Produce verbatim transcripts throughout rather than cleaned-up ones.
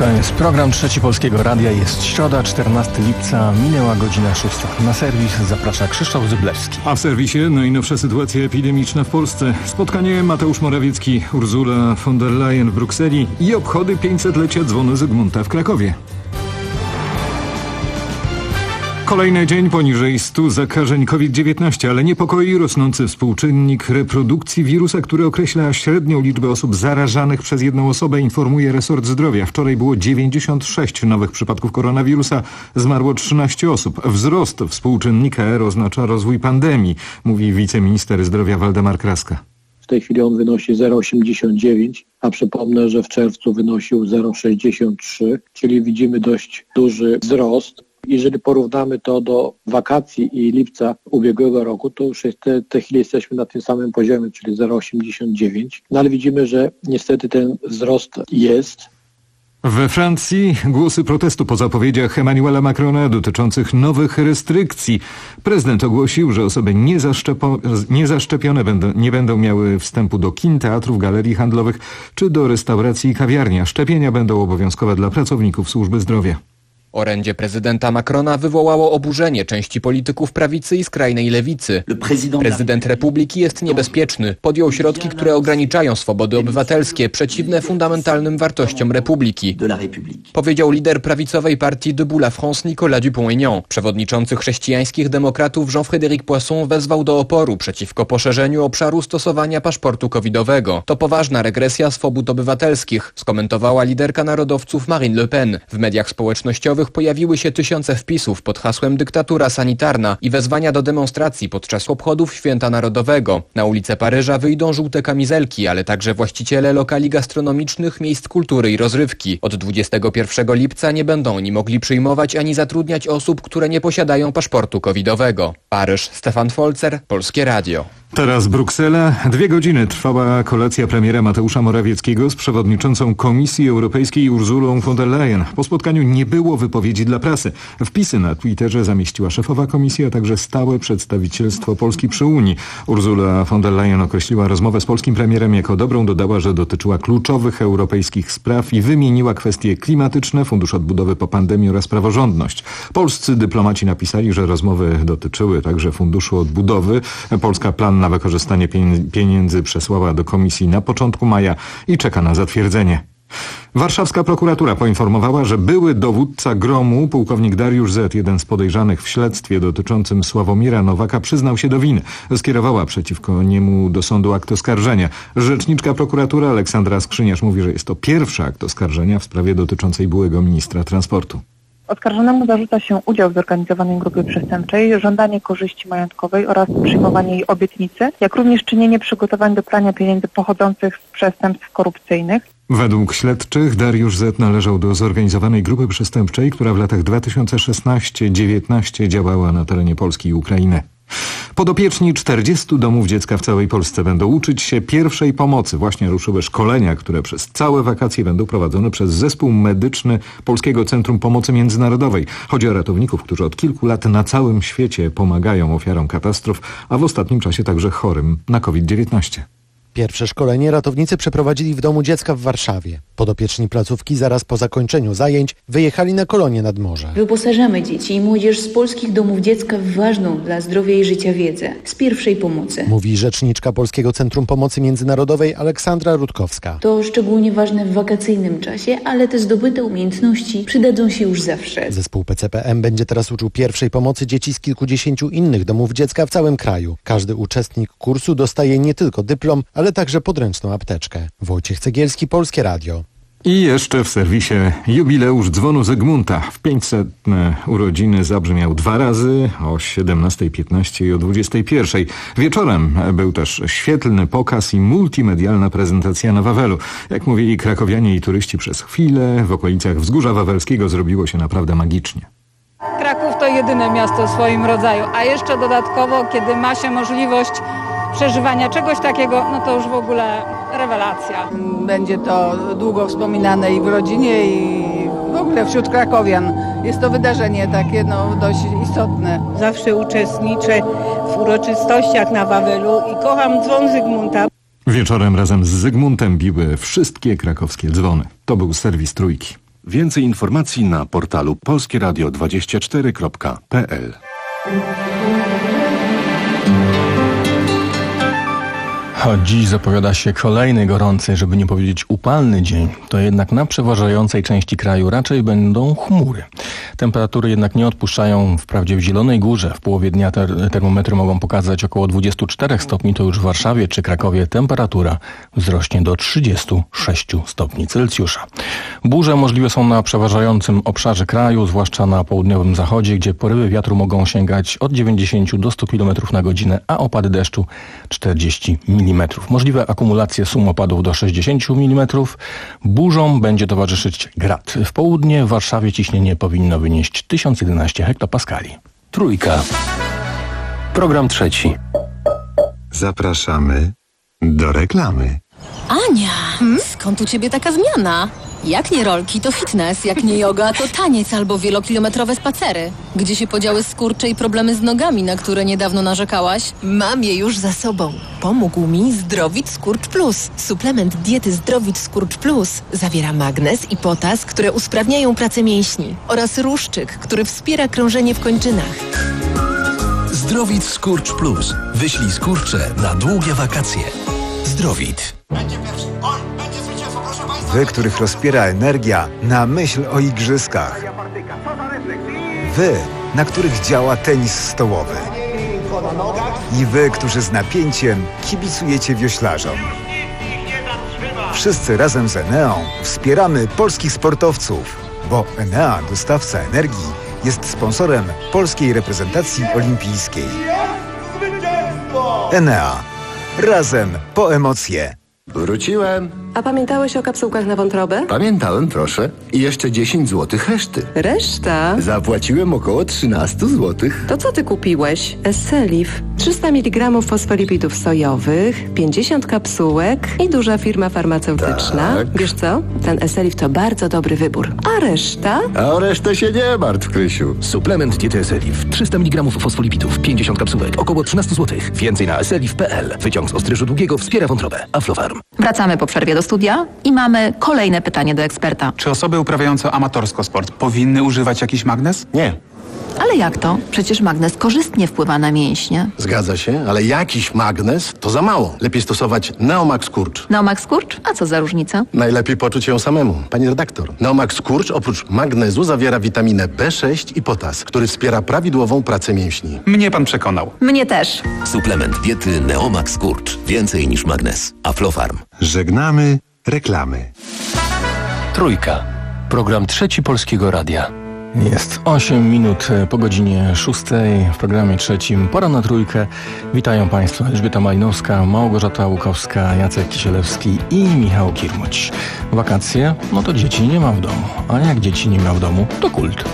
To jest program Trzeci Polskiego Radia. Jest środa, czternastego lipca, minęła godzina szósta. Na serwis zaprasza Krzysztof Zyblewski. A w serwisie najnowsza sytuacja epidemiczna w Polsce. Spotkanie Mateusz Morawiecki, Ursula von der Leyen w Brukseli i obchody pięćsetlecia dzwonu Zygmunta w Krakowie. Kolejny dzień poniżej stu zakażeń COVID dziewiętnaście, ale niepokoi rosnący współczynnik reprodukcji wirusa, który określa średnią liczbę osób zarażanych przez jedną osobę, informuje resort zdrowia. Wczoraj było dziewięćdziesiąt sześć nowych przypadków koronawirusa, zmarło trzynaście osób. Wzrost współczynnika R oznacza rozwój pandemii, mówi wiceminister zdrowia Waldemar Kraska. W tej chwili on wynosi zero przecinek osiemdziesiąt dziewięć, a przypomnę, że w czerwcu wynosił zero przecinek sześćdziesiąt trzy, czyli widzimy dość duży wzrost. Jeżeli porównamy to do wakacji i lipca ubiegłego roku, to już jest te, te chwili jesteśmy na tym samym poziomie, czyli zero przecinek osiemdziesiąt dziewięć. No ale widzimy, że niestety ten wzrost jest. We Francji głosy protestu po zapowiedziach Emmanuela Macrona dotyczących nowych restrykcji. Prezydent ogłosił, że osoby niezaszczepo, niezaszczepione będą, nie będą miały wstępu do kin, teatrów, galerii handlowych czy do restauracji i kawiarni. Szczepienia będą obowiązkowe dla pracowników służby zdrowia. Orędzie prezydenta Macrona wywołało oburzenie części polityków prawicy i skrajnej lewicy. Prezydent Republiki jest niebezpieczny. Podjął środki, które ograniczają swobody obywatelskie, przeciwne fundamentalnym wartościom Republiki. Powiedział lider prawicowej partii Debout la France Nicolas Dupont-Aignan. Przewodniczący chrześcijańskich demokratów Jean-Frédéric Poisson wezwał do oporu przeciwko poszerzeniu obszaru stosowania paszportu covidowego. To poważna regresja swobód obywatelskich, skomentowała liderka narodowców Marine Le Pen. W mediach społecznościowych pojawiły się tysiące wpisów pod hasłem dyktatura sanitarna i wezwania do demonstracji podczas obchodów Święta Narodowego. Na ulice Paryża wyjdą żółte kamizelki, ale także właściciele lokali gastronomicznych, miejsc kultury i rozrywki. Od dwudziestego pierwszego lipca nie będą oni mogli przyjmować ani zatrudniać osób, które nie posiadają paszportu covidowego. Paryż, Stefan Folzer, Polskie Radio. Teraz Bruksela. Dwie godziny trwała kolacja premiera Mateusza Morawieckiego z przewodniczącą Komisji Europejskiej Ursulą von der Leyen. Po spotkaniu nie było wypowiedzi dla prasy. Wpisy na Twitterze zamieściła szefowa komisji, a także stałe przedstawicielstwo Polski przy Unii. Ursula von der Leyen określiła rozmowę z polskim premierem jako dobrą, dodała, że dotyczyła kluczowych europejskich spraw i wymieniła kwestie klimatyczne, fundusz odbudowy po pandemii oraz praworządność. Polscy dyplomaci napisali, że rozmowy dotyczyły także funduszu odbudowy. Polska plan na wykorzystanie pieniędzy przesłała do komisji na początku maja i czeka na zatwierdzenie. Warszawska prokuratura poinformowała, że były dowódca Gromu, pułkownik Dariusz Z., jeden z podejrzanych w śledztwie dotyczącym Sławomira Nowaka, przyznał się do winy. Skierowała przeciwko niemu do sądu akt oskarżenia. Rzeczniczka prokuratury Aleksandra Skrzyniarz mówi, że jest to pierwszy akt oskarżenia w sprawie dotyczącej byłego ministra transportu. Oskarżonemu zarzuca się udział w zorganizowanej grupie przestępczej, żądanie korzyści majątkowej oraz przyjmowanie jej obietnicy, jak również czynienie przygotowań do prania pieniędzy pochodzących z przestępstw korupcyjnych. Według śledczych Dariusz Z. należał do zorganizowanej grupy przestępczej, która w latach dwa tysiące szesnastego do dziewiętnastego działała na terenie Polski i Ukrainy. Podopieczni czterdziestu domów dziecka w całej Polsce będą uczyć się pierwszej pomocy. Właśnie ruszyły szkolenia, które przez całe wakacje będą prowadzone przez zespół medyczny Polskiego Centrum Pomocy Międzynarodowej. Chodzi o ratowników, którzy od kilku lat na całym świecie pomagają ofiarom katastrof, a w ostatnim czasie także chorym na COVID dziewiętnaście. Pierwsze szkolenie ratownicy przeprowadzili w domu dziecka w Warszawie. Podopieczni placówki zaraz po zakończeniu zajęć wyjechali na kolonie nad morze. Wyposażamy dzieci i młodzież z polskich domów dziecka w ważną dla zdrowia i życia wiedzę z pierwszej pomocy. Mówi rzeczniczka Polskiego Centrum Pomocy Międzynarodowej Aleksandra Rutkowska. To szczególnie ważne w wakacyjnym czasie, ale te zdobyte umiejętności przydadzą się już zawsze. Zespół P C P M będzie teraz uczył pierwszej pomocy dzieci z kilkudziesięciu innych domów dziecka w całym kraju. Każdy uczestnik kursu dostaje nie tylko dyplom, ale także podręczną apteczkę. Wojciech Cegielski, Polskie Radio. I jeszcze w serwisie jubileusz dzwonu Zygmunta. W pięćsetne urodziny zabrzmiał dwa razy, o siedemnastej piętnaście i o dwudziestej pierwszej. Wieczorem był też świetlny pokaz i multimedialna prezentacja na Wawelu. Jak mówili krakowianie i turyści, przez chwilę w okolicach Wzgórza Wawelskiego zrobiło się naprawdę magicznie. Kraków to jedyne miasto w swoim rodzaju, a jeszcze dodatkowo, kiedy ma się możliwość przeżywania czegoś takiego, no to już w ogóle rewelacja. Będzie to długo wspominane i w rodzinie, i w ogóle wśród krakowian. Jest to wydarzenie takie no, dość istotne. Zawsze uczestniczę w uroczystościach na Wawelu i kocham dzwon Zygmunta. Wieczorem razem z Zygmuntem biły wszystkie krakowskie dzwony. To był serwis Trójki. Więcej informacji na portalu polskie radio dwadzieścia cztery kropka p l. Choć dziś zapowiada się kolejny gorący, żeby nie powiedzieć upalny dzień, to jednak na przeważającej części kraju raczej będą chmury. Temperatury jednak nie odpuszczają. Wprawdzie w Zielonej Górze w połowie dnia ter- termometry mogą pokazać około dwadzieścia cztery stopni, to już w Warszawie czy Krakowie temperatura wzrośnie do trzydzieści sześć stopni Celsjusza. Burze możliwe są na przeważającym obszarze kraju, zwłaszcza na południowym zachodzie, gdzie porywy wiatru mogą sięgać od dziewięćdziesiąt do stu kilometrów na godzinę, a opady deszczu czterdzieści milimetrów. Możliwe akumulacje sum opadów do sześćdziesiąt milimetrów. Burzom będzie towarzyszyć grad. W południe w Warszawie ciśnienie powinno wynieść tysiąc jedenaście hektopaskali. Trójka. Program trzeci. Zapraszamy do reklamy. Ania, hmm? Skąd u ciebie taka zmiana? Jak nie rolki, to fitness, jak nie yoga, to taniec albo wielokilometrowe spacery. Gdzie się podziały skurcze i problemy z nogami, na które niedawno narzekałaś? Mam je już za sobą. Pomógł mi Zdrowit Skurcz Plus. Suplement diety Zdrowit Skurcz Plus zawiera magnez i potas, które usprawniają pracę mięśni, oraz ruszczyk, który wspiera krążenie w kończynach. Zdrowit Skurcz Plus. Wyślij skurcze na długie wakacje. Zdrowit. Wy, których rozpiera energia na myśl o igrzyskach. Wy, na których działa tenis stołowy. I wy, którzy z napięciem kibicujecie wioślarzom. Wszyscy razem z Eneą wspieramy polskich sportowców, bo Enea, dostawca energii, jest sponsorem polskiej reprezentacji olimpijskiej. Enea. Razem po emocje. Wróciłem. A pamiętałeś o kapsułkach na wątrobę? Pamiętałem, proszę. I jeszcze dziesięć złotych reszty. Reszta? Zapłaciłem około trzynaście złotych. To co ty kupiłeś? Esselif. trzysta miligramów fosfolipidów sojowych, pięćdziesiąt kapsułek i duża firma farmaceutyczna. Tak. Wiesz co? Ten Esselif to bardzo dobry wybór. A reszta? A o resztę się nie martw, Krysiu. Suplement diety Esselif. trzysta miligramów fosfolipidów, pięćdziesiąt kapsułek, około trzynaście złotych. Więcej na esselif kropka p l. Wyciąg z ostryżu długiego wspiera wątrobę. Aflofarm. Wracamy po przerwie do studia i mamy kolejne pytanie do eksperta. Czy osoby uprawiające amatorsko sport powinny używać jakiś magnez? Nie. Ale jak to? Przecież magnez korzystnie wpływa na mięśnie. Zgadza się, ale jakiś magnez to za mało. Lepiej stosować Neomax Skurcz. Neomax Skurcz? A co za różnica? Najlepiej poczuć ją samemu. Pani redaktor, Neomax Skurcz oprócz magnezu zawiera witaminę B sześć i potas, który wspiera prawidłową pracę mięśni. Mnie pan przekonał. Mnie też. Suplement diety Neomax Skurcz. Więcej niż magnez. Aflofarm. Żegnamy reklamy. Trójka. Program trzeci Polskiego Radia. Jest osiem minut po godzinie szóstej w programie trzecim. Pora na trójkę. Witają Państwa Elżbieta Malinowska, Małgorzata Łukowska, Jacek Kisielewski i Michał Kirmuć. Wakacje? No to dzieci nie ma w domu. A jak dzieci nie ma w domu, to kult.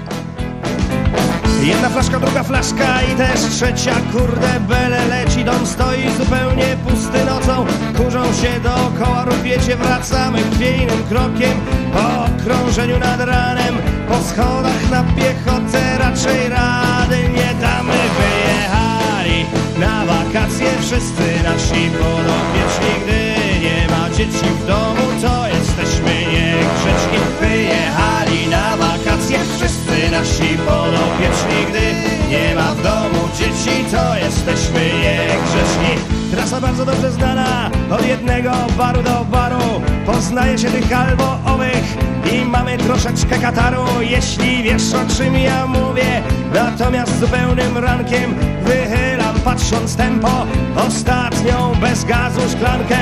Jedna flaszka, druga flaszka i też trzecia, kurde bele leci. Dom stoi zupełnie pusty nocą, kurzą się dookoła, rupiecie. Wracamy chwiejnym krokiem po okrążeniu nad ranem. Po schodach na piechotę raczej rady nie damy. Wyjechali na wakacje wszyscy nasi podopieczni. Gdy nie ma dzieci w domu, to jesteśmy niegrzeczni. Wyjechali na wakacje wszyscy nasi podopieczni. Gdy nie ma w domu dzieci, to jesteśmy niegrzeczni. Trasa bardzo dobrze znana, od jednego baru do baru. Poznaje się tych albo owych i mamy troszeczkę kataru. Jeśli wiesz, o czym ja mówię, natomiast zupełnym rankiem wychylam, patrząc tempo, ostatnią bez gazu szklankę.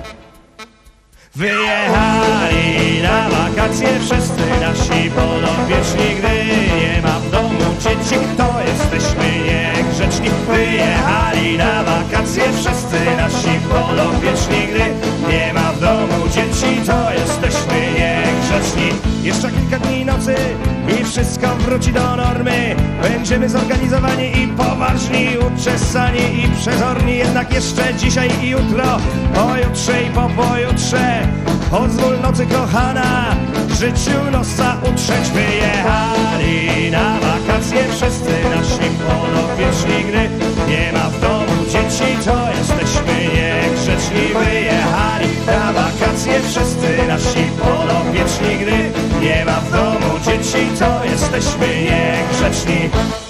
Wyjechali na wakacje wszyscy nasi podopieczni. Gdy nie ma w domu dzieci, to jesteśmy niegrzeczni. Wyjechali na wakacje wszyscy nasi podopieczni. Gdy nie ma w domu dzieci, to jesteśmy niegrzeczni. Jeszcze kilka dni nocy i wszystko wróci do normy. Będziemy zorganizowani i poważni, uczesani i przezorni. Jednak jeszcze dzisiaj i jutro, pojutrze i po pojutrze, pozwól nocy kochana, życiu nosa utrzeć. Wyjechali na wakacje wszyscy nasi podopieczni. Gdy nie ma w domu dzieci, to jesteśmy niegrzeczni. Wyjechali na wakacje wszyscy nasi podopieczni. Gdy nie ma w domu dzieci, to jesteśmy niegrzeczni.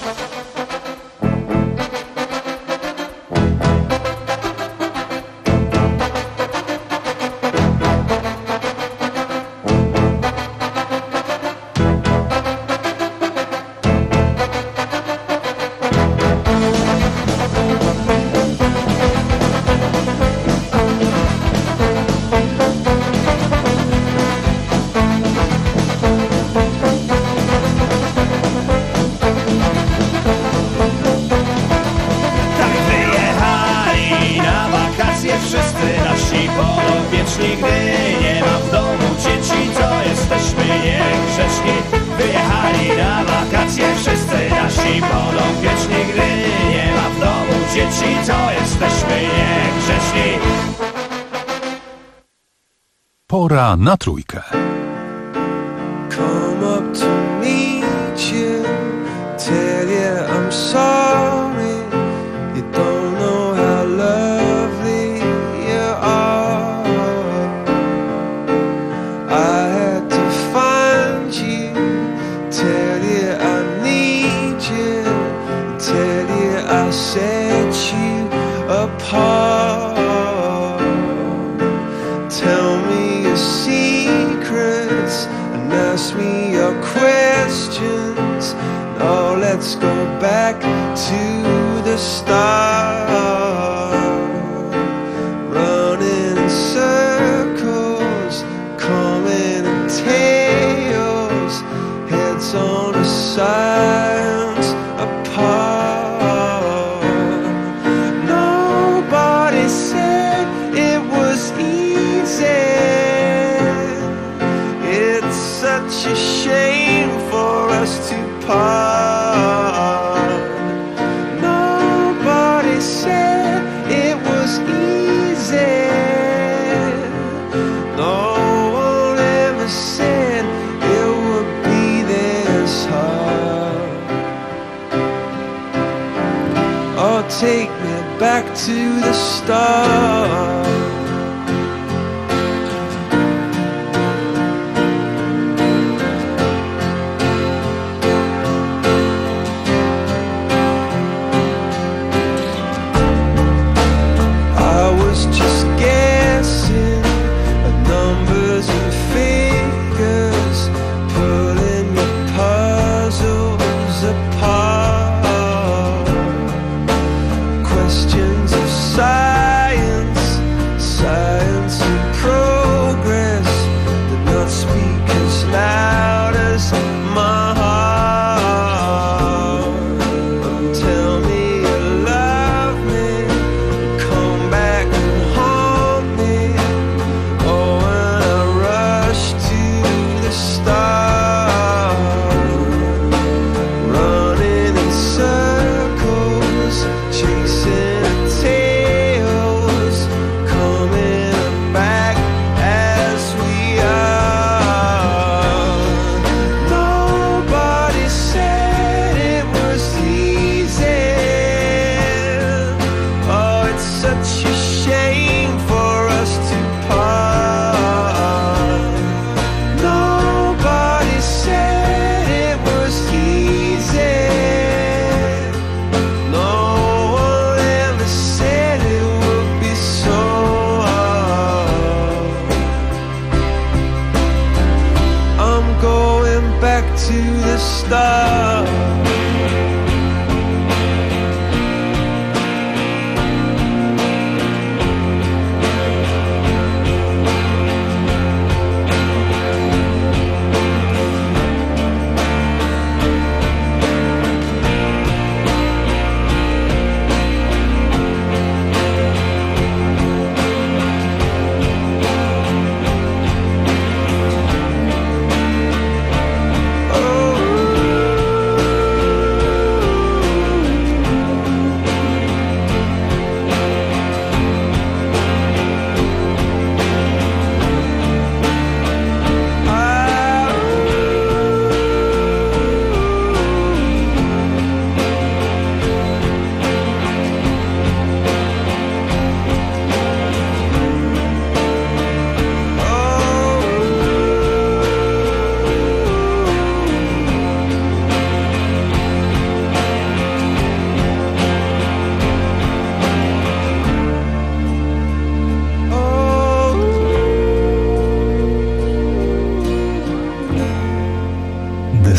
Pora na trójkę. Come up to meet you, tell you I'm sorry. You don't know how lovely you are. I had to find you, tell you I need you, tell you I set you apart. Tell me your secrets and ask me your questions. Now let's go back to the start. Running in circles, coming in tails, heads on the sides apart. Nobody said it was easy. It's such a shame for us to part. Nobody said it was easy. No one ever said it would be this hard. Oh, take me back to the start.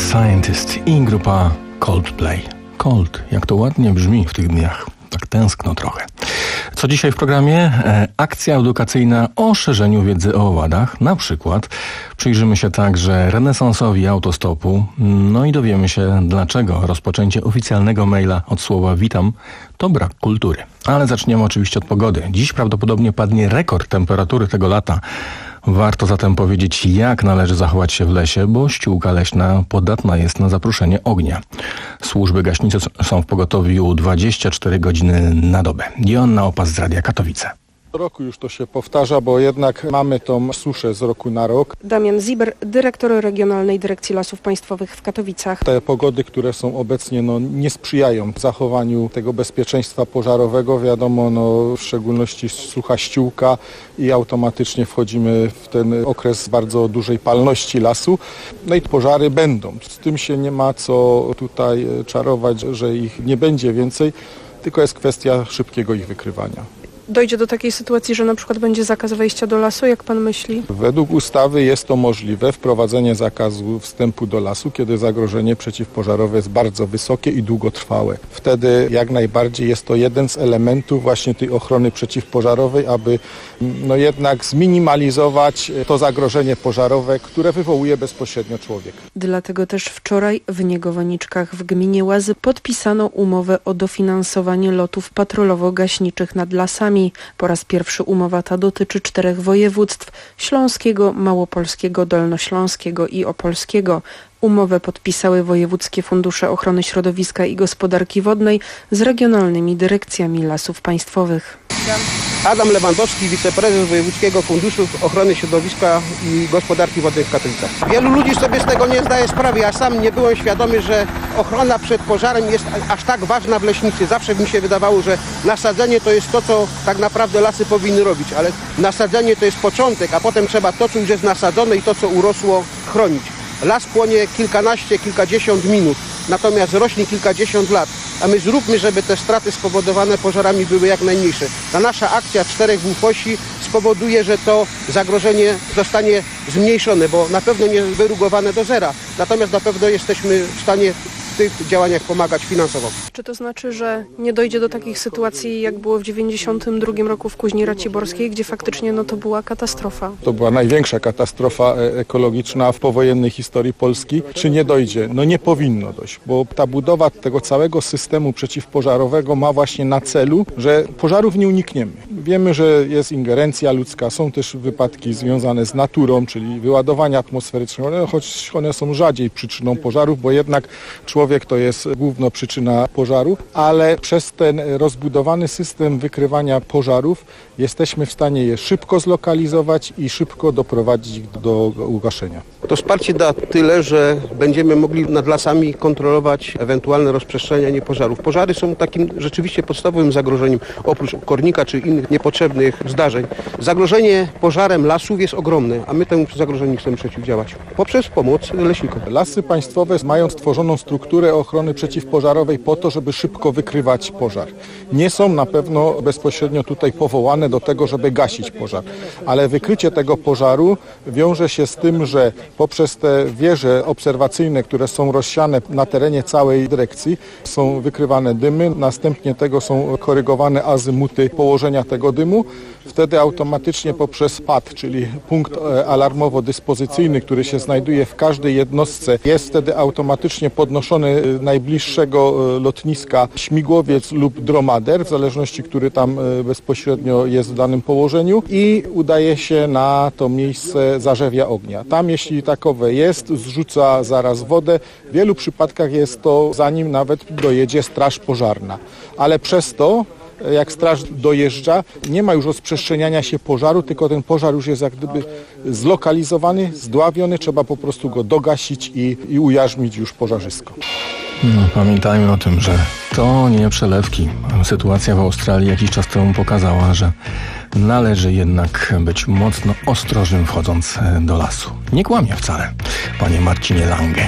Scientist i grupa Coldplay. Cold, jak to ładnie brzmi w tych dniach. Tak tęskno trochę. Co dzisiaj w programie? E, akcja edukacyjna o szerzeniu wiedzy o owadach. Na przykład przyjrzymy się także renesansowi autostopu. No i dowiemy się, dlaczego rozpoczęcie oficjalnego maila od słowa witam to brak kultury. Ale zaczniemy oczywiście od pogody. Dziś prawdopodobnie padnie rekord temperatury tego lata. Warto zatem powiedzieć, jak należy zachować się w lesie, bo ściółka leśna podatna jest na zapruszenie ognia. Służby gaśnicze są w pogotowiu dwadzieścia cztery godziny na dobę. Joanna Opas z Radia Katowice. Co roku już to się powtarza, bo jednak mamy tą suszę z roku na rok. Damian Ziber, dyrektor Regionalnej Dyrekcji Lasów Państwowych w Katowicach. Te pogody, które są obecnie, no, nie sprzyjają zachowaniu tego bezpieczeństwa pożarowego. Wiadomo, no, w szczególności sucha ściółka i automatycznie wchodzimy w ten okres bardzo dużej palności lasu. No i pożary będą. Z tym się nie ma co tutaj czarować, że ich nie będzie więcej, tylko jest kwestia szybkiego ich wykrywania. Dojdzie do takiej sytuacji, że na przykład będzie zakaz wejścia do lasu, jak pan myśli? Według ustawy jest to możliwe, wprowadzenie zakazu wstępu do lasu, kiedy zagrożenie przeciwpożarowe jest bardzo wysokie i długotrwałe. Wtedy jak najbardziej jest to jeden z elementów właśnie tej ochrony przeciwpożarowej, aby no jednak zminimalizować to zagrożenie pożarowe, które wywołuje bezpośrednio człowiek. Dlatego też wczoraj w Niegowaniczkach w gminie Łazy podpisano umowę o dofinansowanie lotów patrolowo-gaśniczych nad lasami. Po raz pierwszy umowa ta dotyczy czterech województw: śląskiego, małopolskiego, dolnośląskiego i opolskiego. Umowę podpisały wojewódzkie fundusze ochrony środowiska i gospodarki wodnej z regionalnymi dyrekcjami lasów państwowych. Adam Lewandowski, wiceprezes Wojewódzkiego Funduszu Ochrony Środowiska i Gospodarki Wodnej w Katowicach. Wielu ludzi sobie z tego nie zdaje sprawy. Ja sam nie byłem świadomy, że ochrona przed pożarem jest aż tak ważna w leśnictwie. Zawsze mi się wydawało, że nasadzenie to jest to, co tak naprawdę lasy powinny robić, ale nasadzenie to jest początek, a potem trzeba to, co już jest nasadzone i to, co urosło, chronić. Las płonie kilkanaście, kilkadziesiąt minut, natomiast rośnie kilkadziesiąt lat. A my zróbmy, żeby te straty spowodowane pożarami były jak najmniejsze. Ta nasza akcja czterech w Ufosi spowoduje, że to zagrożenie zostanie zmniejszone, bo na pewno nie wyrugowane do zera. Natomiast na pewno jesteśmy w stanie w tych działaniach pomagać finansowo. Czy to znaczy, że nie dojdzie do takich sytuacji, jak było w dziewięćdziesiątym drugim roku w Kuźni Raciborskiej, gdzie faktycznie no, to była katastrofa? To była największa katastrofa ekologiczna w powojennej historii Polski. Czy nie dojdzie? No nie powinno dojść, bo ta budowa tego całego systemu przeciwpożarowego ma właśnie na celu, że pożarów nie unikniemy. Wiemy, że jest ingerencja ludzka, są też wypadki związane z naturą, czyli wyładowania atmosferyczne, choć one są rzadziej przyczyną pożarów, bo jednak człowiek Człowiek to jest główna przyczyna pożarów, ale przez ten rozbudowany system wykrywania pożarów jesteśmy w stanie je szybko zlokalizować i szybko doprowadzić do ugaszenia. To wsparcie da tyle, że będziemy mogli nad lasami kontrolować ewentualne rozprzestrzenianie pożarów. Pożary są takim rzeczywiście podstawowym zagrożeniem, oprócz kornika czy innych niepotrzebnych zdarzeń. Zagrożenie pożarem lasów jest ogromne, a my temu zagrożeniu chcemy przeciwdziałać poprzez pomoc leśnikom. Lasy państwowe mają stworzoną strukturę ochrony przeciwpożarowej po to, żeby szybko wykrywać pożar. Nie są na pewno bezpośrednio tutaj powołane do tego, żeby gasić pożar, ale wykrycie tego pożaru wiąże się z tym, że poprzez te wieże obserwacyjne, które są rozsiane na terenie całej dyrekcji, są wykrywane dymy, następnie tego są korygowane azymuty położenia tego dymu. Wtedy automatycznie poprzez P A D, czyli punkt alarmowo-dyspozycyjny, który się znajduje w każdej jednostce, jest wtedy automatycznie podnoszony najbliższego lotniska śmigłowiec lub dromader, w zależności, który tam bezpośrednio jest w danym położeniu, i udaje się na to miejsce zarzewia ognia. Tam, jeśli takowe jest, zrzuca zaraz wodę. W wielu przypadkach jest to, zanim nawet dojedzie straż pożarna. Ale przez to, jak straż dojeżdża, nie ma już rozprzestrzeniania się pożaru, tylko ten pożar już jest jak gdyby zlokalizowany, zdławiony, trzeba po prostu go dogasić i, i ujarzmić już pożarzysko. No, pamiętajmy o tym, że to nie przelewki. Sytuacja w Australii jakiś czas temu pokazała, że należy jednak być mocno ostrożnym wchodząc do lasu. Nie kłamie wcale, panie Marcinie Lange.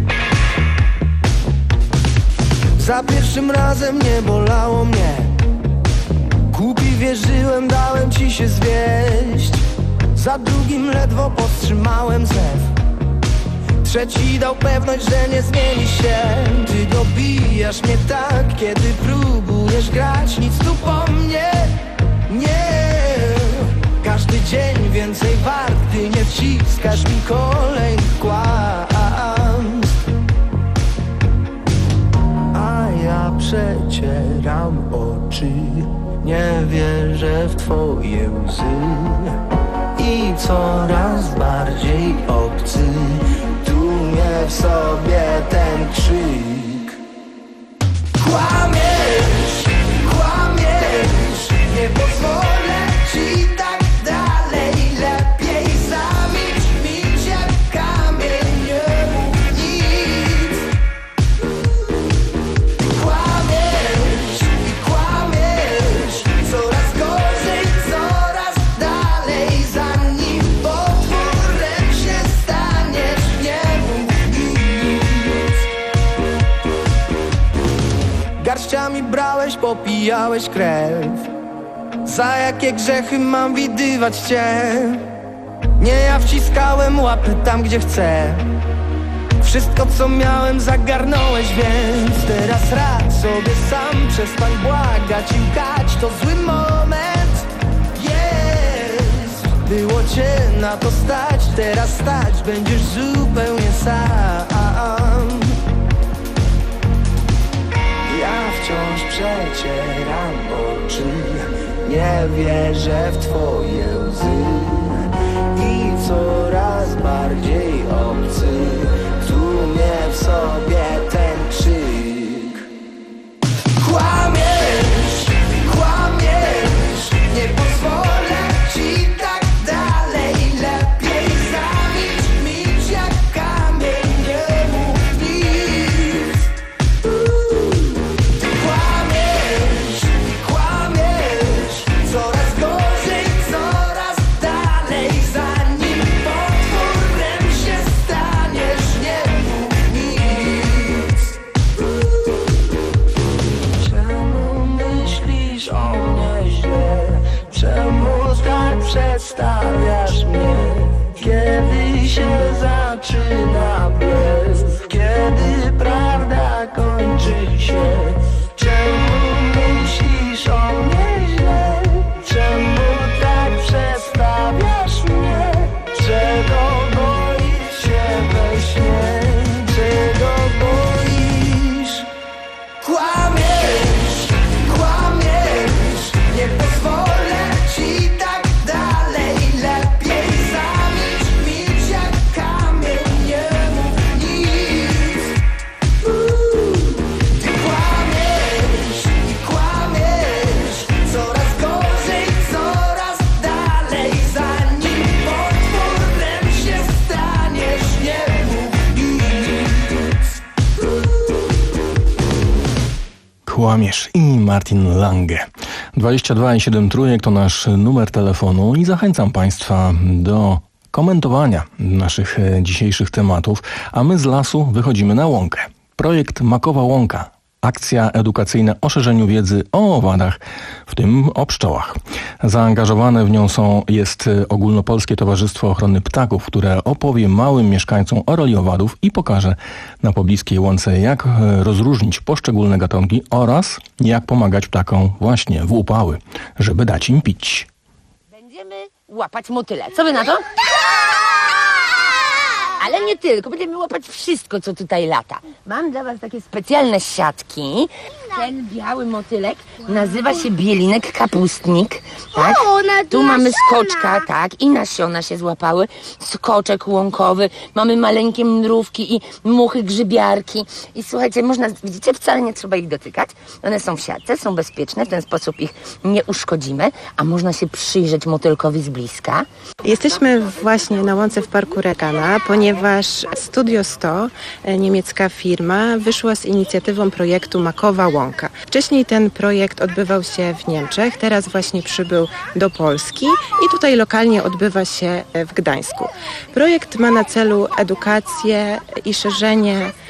Za pierwszym razem nie bolało mnie. Głupi wierzyłem, dałem ci się zwieść. Za drugim ledwo powstrzymałem zew. Trzeci dał pewność, że nie zmieni się. Ty dobijasz mnie tak, kiedy próbujesz grać. Nic tu po mnie, nie. Każdy dzień więcej wart, gdy nie wciskasz mi kolejnych kłamstw. A ja przecieram oczy, nie wierzę w twoje łzy. I coraz bardziej obcy tłumie w sobie ten krzyk. Kłamiesz, kłamiesz, nie pozwolę ci tak dalej. Lepiej zamilcz, milcz jak kamień, nie mów nic. Kłamiesz i kłamiesz, coraz gorzej, coraz dalej. Zanim potworem się staniesz, nie mów nic. Garściami brałeś, popijałeś krew. Za jakie grzechy mam widywać cię? Nie, ja wciskałem łapy tam, gdzie chcę. Wszystko, co miałem, zagarnąłeś, więc teraz radź sobie sam. Przestań błagać i łkać, to zły moment. Jest, było cię na to stać. Teraz stać będziesz zupełnie sam. Ja wciąż przecieram oczy, nie wierzę w twoje łzy. I coraz bardziej obcy tłumie w sobie ten krzyk. Kłamiesz, kłamiesz, nie pozwolę ci tak dalej. Lepiej zamilcz, milcz jak kamień, nie mów nic. Ty kłamiesz, kłamiesz, coraz gorzej, coraz dalej. Zanim potworem się staniesz, nie mów nic. Czemu myślisz o mnie źle? Czemu tak przedstawiasz mnie? Kiedy się zaczyna blask? Kiedy prawda kończy się? Czemu myślisz o mnie źle? Czemu tak przedstawiasz mnie? Czego boisz się we śnie? Czego boisz? Kłamiesz, kłamiesz, nie pozwolę ci tak dalej. Lepiej zamilcz, milcz jak kamień, nie mów nic. Ty kłamiesz i kłamiesz, coraz gorzej, coraz dalej. Zanim potworem się staniesz, nie mów nic. Kłamiesz i Martin Lange. dwadzieścia dwa i siedem trójek to nasz numer telefonu i zachęcam Państwa do komentowania naszych e, dzisiejszych tematów, a my z lasu wychodzimy na łąkę. Projekt Makowa Łąka. Akcja edukacyjna o szerzeniu wiedzy o owadach, w tym o pszczołach. Zaangażowane w nią są, jest Ogólnopolskie Towarzystwo Ochrony Ptaków, które opowie małym mieszkańcom o roli owadów i pokaże na pobliskiej łące, jak rozróżnić poszczególne gatunki oraz jak pomagać ptakom właśnie w upały, żeby dać im pić. Będziemy łapać motyle. Co wy na to? Ale nie tylko, będziemy łapać wszystko, co tutaj lata. Mam dla was takie specjalne siatki. Ten biały motylek nazywa się bielinek kapustnik. Tak? Tu mamy skoczka, tak, i nasiona się złapały. Skoczek łąkowy, mamy maleńkie mrówki i muchy grzybiarki. I słuchajcie, można, widzicie, wcale nie trzeba ich dotykać. One są w siatce, są bezpieczne, w ten sposób ich nie uszkodzimy, a można się przyjrzeć motylkowi z bliska. Jesteśmy właśnie na łące w Parku Regana, ponieważ Studio sto, niemiecka firma, wyszła z inicjatywą projektu Makowa Łąka. Wcześniej ten projekt odbywał się w Niemczech, teraz właśnie przybył do Polski i tutaj lokalnie odbywa się w Gdańsku. Projekt ma na celu edukację i szerzenie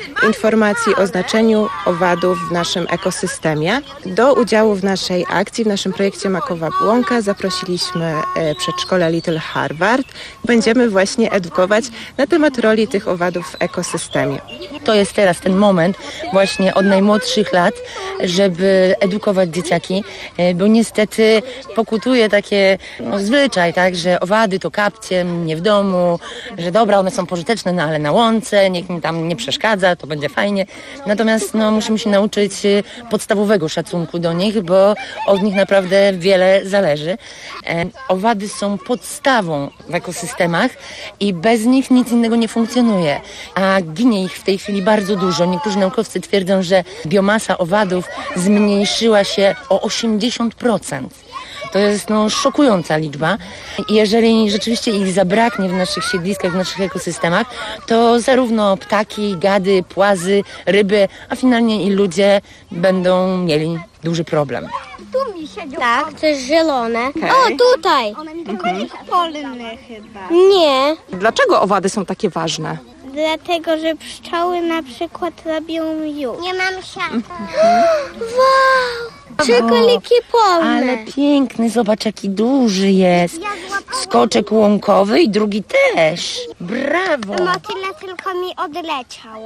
informacji o znaczeniu owadów w naszym ekosystemie. Do udziału w naszej akcji, w naszym projekcie Makowa Łąka zaprosiliśmy przedszkole Little Harvard. Będziemy właśnie edukować na temat roli tych owadów w ekosystemie. To jest teraz ten moment właśnie od najmłodszych lat, żeby edukować dzieciaki, bo niestety pokutuje takie no, zwyczaj, tak, że owady to kapciem, nie w domu, że dobra, one są pożyteczne, no ale na łące, niech mi tam nie przeszkadza, to będzie fajnie. Natomiast no, musimy się nauczyć podstawowego szacunku do nich, bo od nich naprawdę wiele zależy. E, owady są podstawą w ekosystemach i bez nich nic innego nie funkcjonuje, a ginie ich w tej chwili bardzo dużo. Niektórzy naukowcy twierdzą, że biomasa owadów zmniejszyła się o osiemdziesiąt procent. To jest no, szokująca liczba. I jeżeli rzeczywiście ich zabraknie w naszych siedliskach, w naszych ekosystemach, to zarówno ptaki, gady, płazy, ryby, a finalnie i ludzie będą mieli duży problem. Tu mi się tak, to jest zielone. Okay. O, tutaj. One mi tylko mhm. polne chyba. Nie. Dlaczego owady są takie ważne? Dlatego, że pszczoły na przykład robią miód. Nie mam siatki. Mhm. Wow! Trzy koliki polne. Ale piękny, zobacz jaki duży jest. Skoczek łąkowy i drugi też. Brawo. Motyle tylko mi odleciał.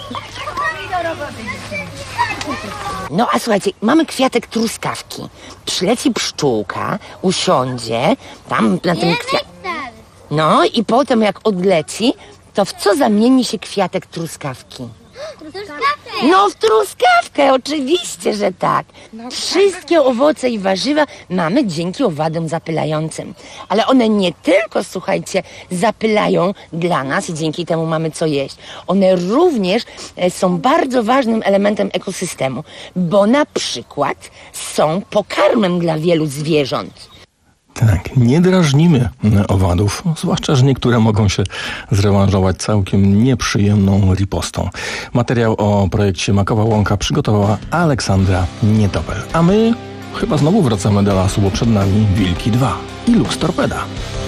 No a słuchajcie, mamy kwiatek truskawki. Przyleci pszczółka, usiądzie tam na tym kwiatku. No i potem jak odleci, to w co zamieni się kwiatek truskawki? Truskawkę. No w truskawkę, oczywiście, że tak. Wszystkie owoce i warzywa mamy dzięki owadom zapylającym. Ale one nie tylko, słuchajcie, zapylają dla nas i dzięki temu mamy co jeść. One również są bardzo ważnym elementem ekosystemu, bo na przykład są pokarmem dla wielu zwierząt. Tak, nie drażnimy owadów, zwłaszcza, że niektóre mogą się zrewanżować całkiem nieprzyjemną ripostą. Materiał o projekcie Makowa Łąka przygotowała Aleksandra Nietopel. A my chyba znowu wracamy do lasu, bo przed nami Wilki dwa i Lux Torpeda.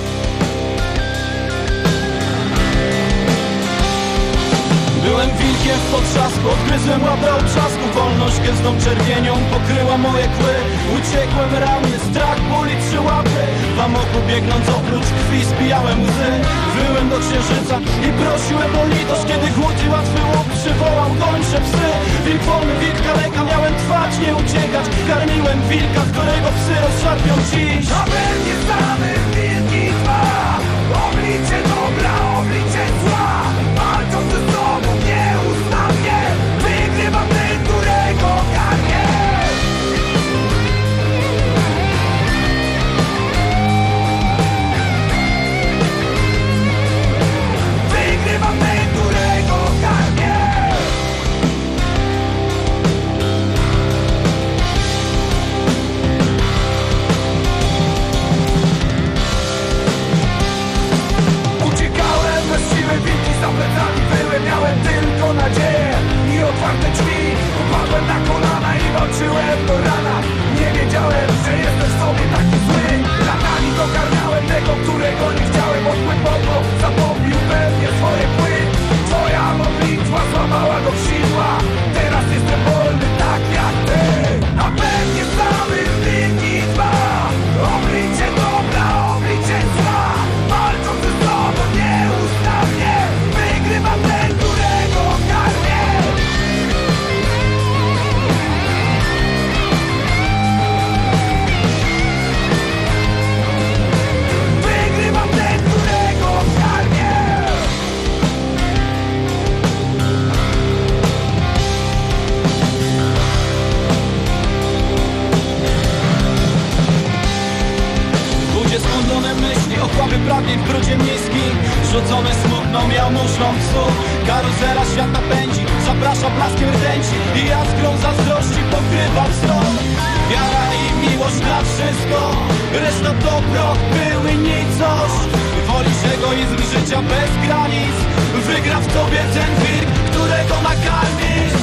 Byłem wilkiem w potrzasku, odgryzłem łapę trzasku. Wolność gęstą czerwienią pokryła moje kły. Uciekłem ranny, strach, ból i trzy łapy. W amoku biegnąc oprócz krwi spijałem łzy. Wyłem do księżyca i prosiłem o litość. Kiedy głód i łatwy łop przywołał gończe psy. Wilk wolny, wilk kaleka, miałem trwać, nie uciekać. Karmiłem wilka, którego psy rozszarpią dziś. A pewnie same wilki dwa, oblicze dobra, oblicze zła. Walczą ze sobą nieustannie, wygrywa ten, którego karmię. Wygrywa ten, którego karmię. Uciekałem bez siły, wilki za plecami były, miałem tylko nadzieję i otwarte drzwi. Upadłem na kolana i walczyłem do rana. Nie wiedziałem, że jestem w sobie taki zły. Latami dokarmiałem tego, którego nie chciałem. Od głęboko zapomnił pewnie swoje kły. Twoja modlitwa złamała go w sidła. Teraz jestem wolny tak jak ty. A pewnie samy wilki dwa, oblicze dobra, oblicze zła. Walczą ze sobą nieustannie, wygrywa ten, którego karmię. Wygrywa ten, którego karmię. Ludzie skłócone myśli, okłamy pragnień w brudzie miejskich. Rzucone smutno miał muszlą psu. Karuzela świata pędzi, zaprasza blaskiem rdęci i jaskrą zazdrości pokrywa wzrok. Wiara i miłość na wszystko, reszta dobro, były nicość. Wolisz egoizm życia bez granic, wygra w tobie ten wilk, którego nakarmisz.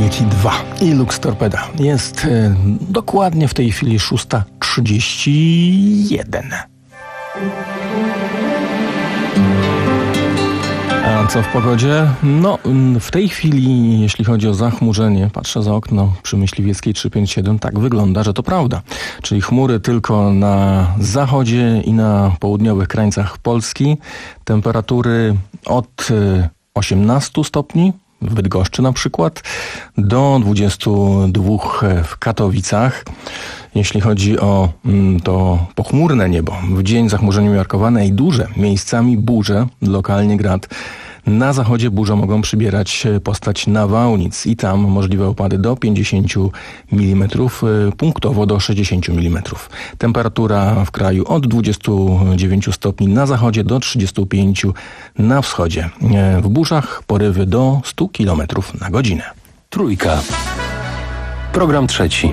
Reality dwa i Lux Torpeda. Jest y, dokładnie w tej chwili szósta trzydzieści jeden. A co w pogodzie? No, w tej chwili, jeśli chodzi o zachmurzenie, patrzę za okno przy Myśliwieckiej trzysta pięćdziesiąt siedem, tak wygląda, że to prawda. Czyli chmury tylko na zachodzie i na południowych krańcach Polski. Temperatury od osiemnastu stopni, w Bydgoszczy na przykład, do dwudziestu dwóch w Katowicach. Jeśli chodzi o to pochmurne niebo, w dzień zachmurzenie umiarkowane i duże, miejscami burze, lokalnie grad. Na zachodzie burze mogą przybierać postać nawałnic i tam możliwe opady do pięćdziesięciu milimetrów, punktowo do sześćdziesięciu milimetrów. Temperatura w kraju od dwudziestu dziewięciu stopni na zachodzie do trzydziestu pięciu na wschodzie. W burzach porywy do stu kilometrów na godzinę. Trójka. Program trzeci.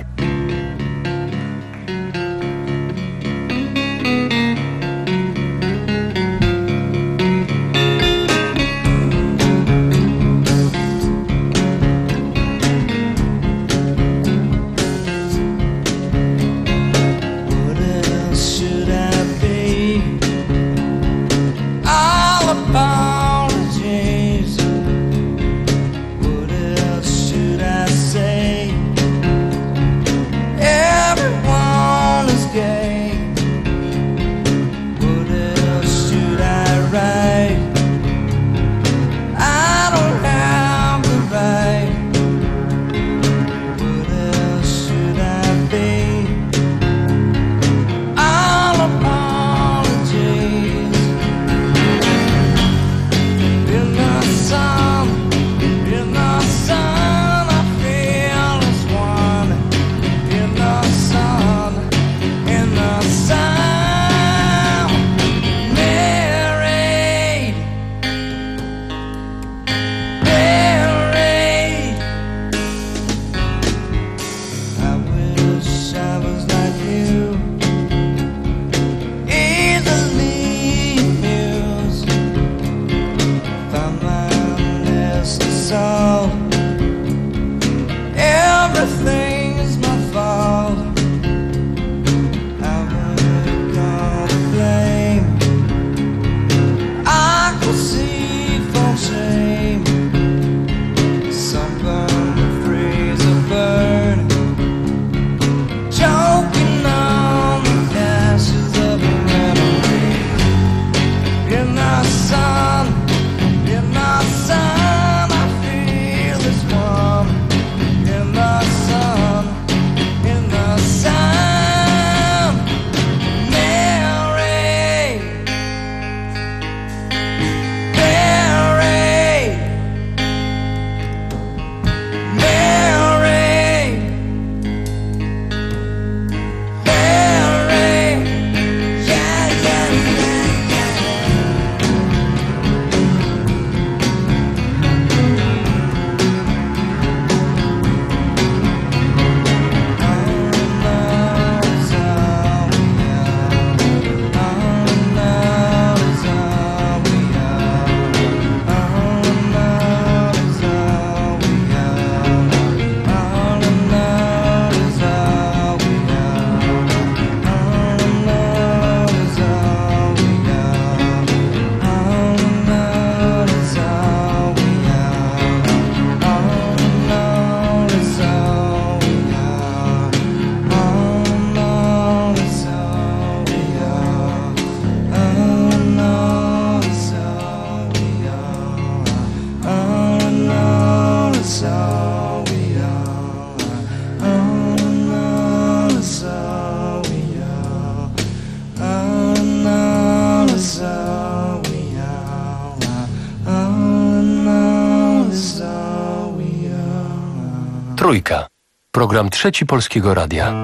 Trójka. Program trzeci Polskiego Radia.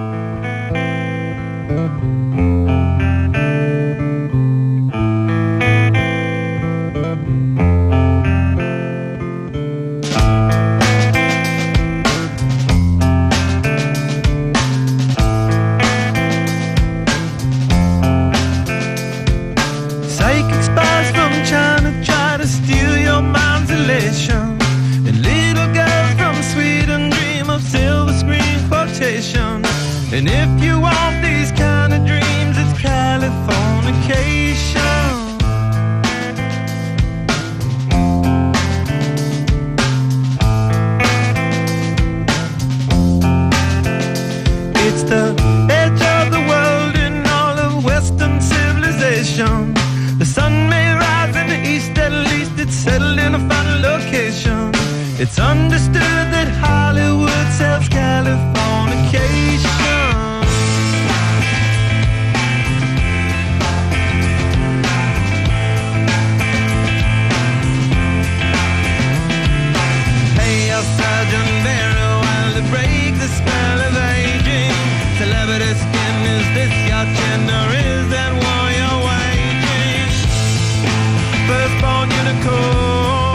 Psychic spies from China try to steal your mind's elation. And little girls from Sweden It's understood that Hollywood sells Californication. Hey, your Sergeant Barrow, while to break the spell of aging. Celebrity skin, is this your chin or is that war you're waging? Firstborn unicorn,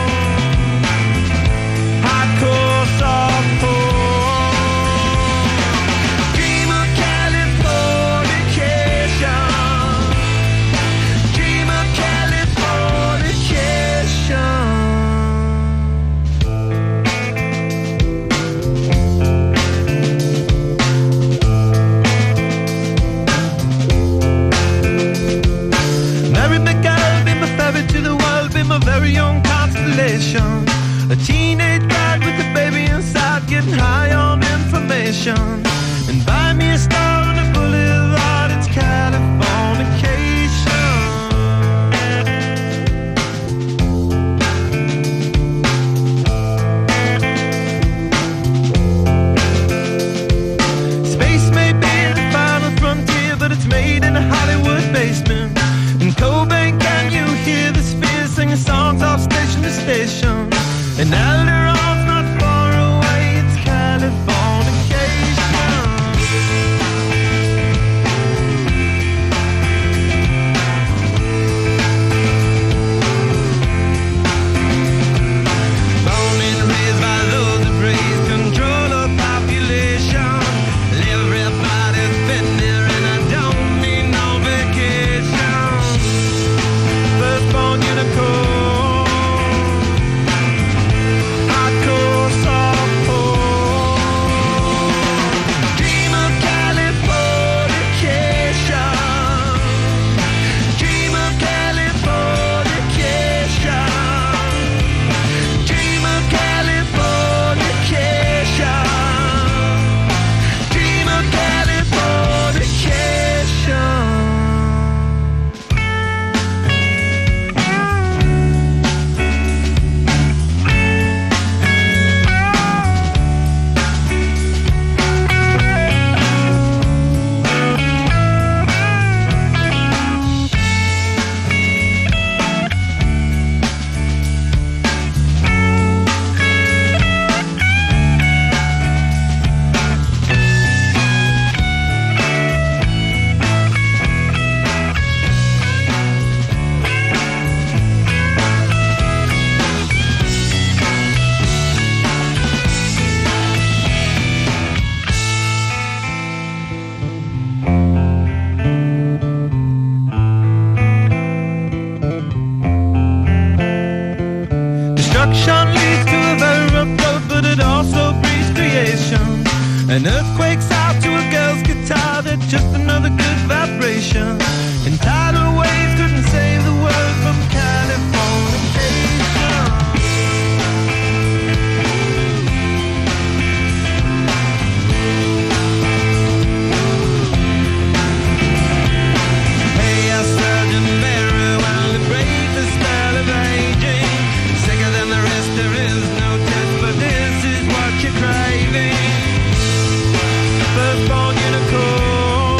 hardcore softcore. Dream of Californication, dream of Californication. Mary McGill, be my ferry to the world, be my very own constellation. A teenage bride with a baby inside, getting high on information. And buy me a star on a boulevard, it's Californication. Space may be the final frontier, but it's made in a Hollywood basement. In Cobain, can you hear the spheres singing songs off station to station? And Alderon's not far away, it's Californication. Born and raised by those that raise control of population. Everybody's been there and I don't need no vacation. Firstborn unicorn, hardcore softcore. Dream of Californication, dream of Californication, dream of Californication, dream of Californication. Destruction leads to a very rough road, but it also breeds creation. An earthquake's out to a girl's guitar, that's just another good vibration. And tidal waves couldn't save the world from Californication. Hey, your Sergeant Barrow, while to break the spell of aging. Sicker than the rest, there is no test, but this is what you're craving. Firstborn unicorn,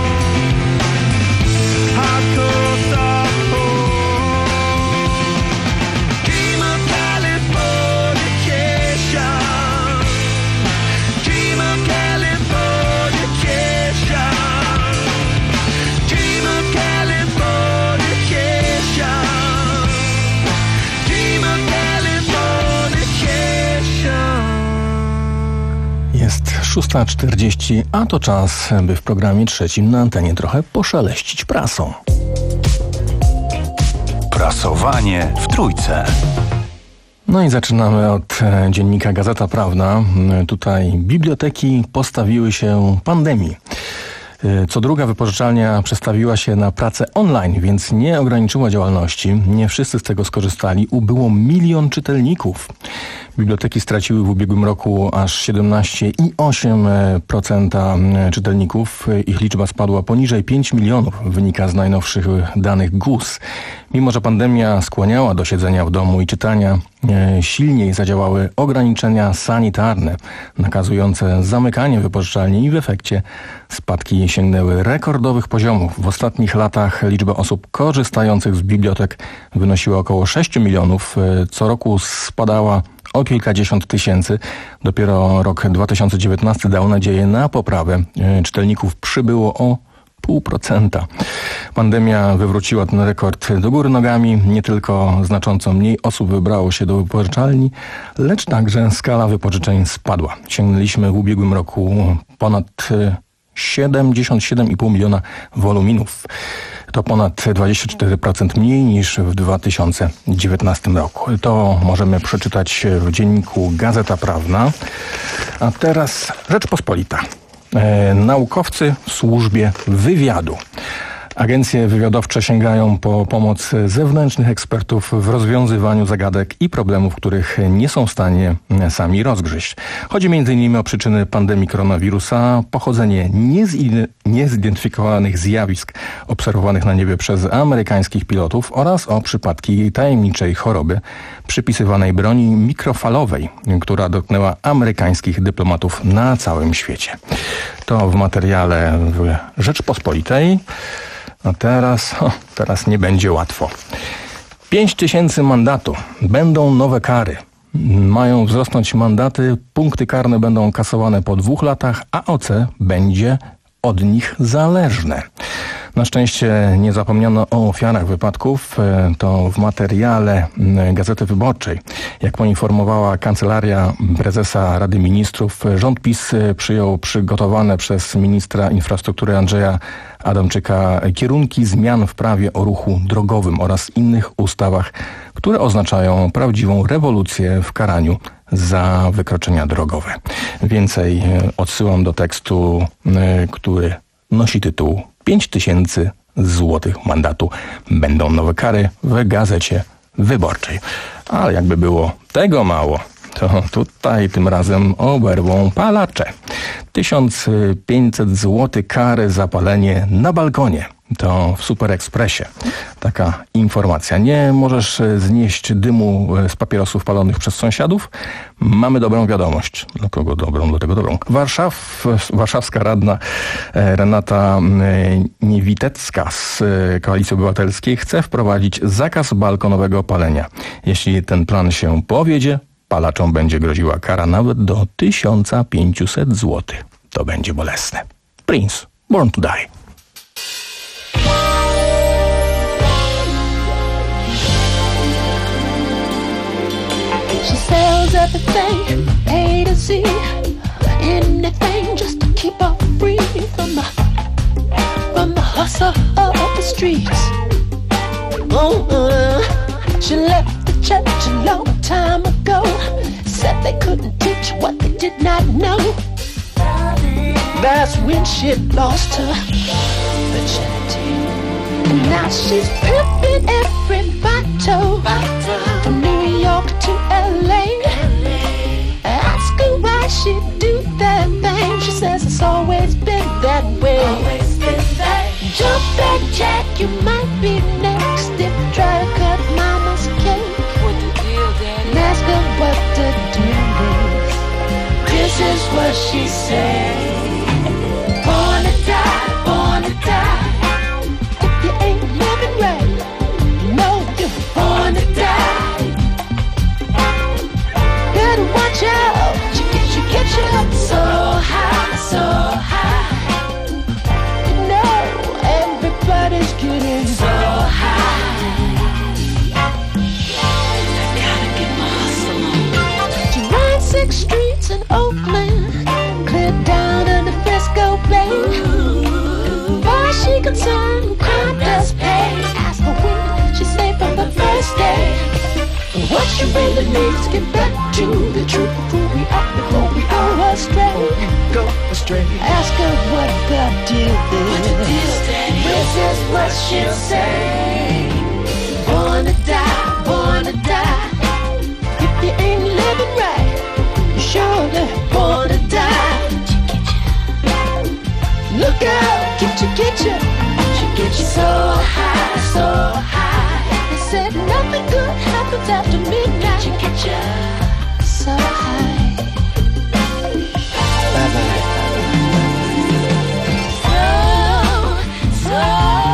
hardcore softcore. Dream of Californication, dream of Californication, dream of Californication, dream of Californication. Jest szósta czterdzieści, a to czas, by w programie trzecim na antenie trochę poszeleścić prasą. Prasowanie w Trójce. No i zaczynamy od e, dziennika Gazeta Prawna. E, tutaj biblioteki postawiły się pandemii. E, co druga wypożyczalnia przestawiła się na pracę online, więc nie ograniczyła działalności. Nie wszyscy z tego skorzystali. Ubyło milion czytelników. Biblioteki straciły w ubiegłym roku aż siedemnaście przecinek osiem procent czytelników. Ich liczba spadła poniżej pięć milionów, wynika z najnowszych danych G U S. Mimo że pandemia skłaniała do siedzenia w domu i czytania, silniej zadziałały ograniczenia sanitarne, nakazujące zamykanie wypożyczalni i w efekcie spadki sięgnęły rekordowych poziomów. W ostatnich latach liczba osób korzystających z bibliotek wynosiła około sześć milionów. Co roku spadała o kilkadziesiąt tysięcy. Dopiero rok dwa tysiące dziewiętnasty dał nadzieję na poprawę. Czytelników przybyło o pół procenta. Pandemia wywróciła ten rekord do góry nogami. Nie tylko znacząco mniej osób wybrało się do wypożyczalni, lecz także skala wypożyczeń spadła. Sięgnęliśmy w ubiegłym roku ponad siedemdziesiąt siedem i pół miliona woluminów. To ponad dwadzieścia cztery procent mniej niż w dwa tysiące dziewiętnastym roku. To możemy przeczytać w dzienniku Gazeta Prawna. A teraz Rzeczpospolita. E, naukowcy w służbie wywiadu. Agencje wywiadowcze sięgają po pomoc zewnętrznych ekspertów w rozwiązywaniu zagadek i problemów, których nie są w stanie sami rozgryźć. Chodzi między innymi o przyczyny pandemii koronawirusa, pochodzenie niezide- niezidentyfikowanych zjawisk obserwowanych na niebie przez amerykańskich pilotów oraz o przypadki tajemniczej choroby przypisywanej broni mikrofalowej, która dotknęła amerykańskich dyplomatów na całym świecie. To w materiale w Rzeczpospolitej. A teraz, o, teraz nie będzie łatwo. Pięć tysięcy mandatu. Będą nowe kary. Mają wzrosnąć mandaty, punkty karne będą kasowane po dwóch latach, a O C będzie od nich zależne. Na szczęście nie zapomniano o ofiarach wypadków. To w materiale Gazety Wyborczej. Jak poinformowała Kancelaria Prezesa Rady Ministrów, rząd PiS przyjął przygotowane przez ministra infrastruktury Andrzeja Adamczyka kierunki zmian w prawie o ruchu drogowym oraz innych ustawach, które oznaczają prawdziwą rewolucję w karaniu za wykroczenia drogowe. Więcej odsyłam do tekstu, który nosi tytuł pięć tysięcy złotych mandatu. Będą nowe kary w Gazecie Wyborczej. Ale jakby było tego mało, to tutaj tym razem oberwą palacze. tysiąc pięćset złotych kary za palenie na balkonie. To w Super Expressie. Taka informacja. Nie możesz znieść dymu z papierosów palonych przez sąsiadów? Mamy dobrą wiadomość. Dla kogo dobrą? Do tego dobrą. Warszaw, warszawska radna Renata Niewitecka z Koalicji Obywatelskiej chce wprowadzić zakaz balkonowego palenia. Jeśli ten plan się powiedzie, palaczom będzie groziła kara nawet do tysiąc pięćset złotych. To będzie bolesne. Prince, Born to Die. She sells everything, A to Z, anything just to keep her free from the, from the hustle of the streets. Uh-uh. She left the church a long time ago, said they couldn't teach what they did not know. That's when she lost her virginity. And now she's pimping every bottle, from New York to L A. Ask her why she do that thing. She says it's always been that way. Jump back, Jack, you might be next if you try to cut mama's cake. What the deal, Daddy? And ask her what the deal is. This is what she said. Born to die, born to die. If you ain't living right, you know you're born to die. Better watch out, she gets you, get you up so high, so high. You know everybody's getting so high. I gotta get my hustle on. She runs six streets in Oakland, clear down in the Frisco Bay. As far as she concerned, crime does pay. Ask her when she say from the first day. What she really needs to get back to the truth of who we are before we go astray. Go astray. Ask her what the deal is. This is what she'll say. Born to die, born to die. If you ain't living right, you're surely born to die. Look out, get you, get you, get you so high, so high. They said nothing good happens after midnight. Get you, get you so high. Bye bye. So, so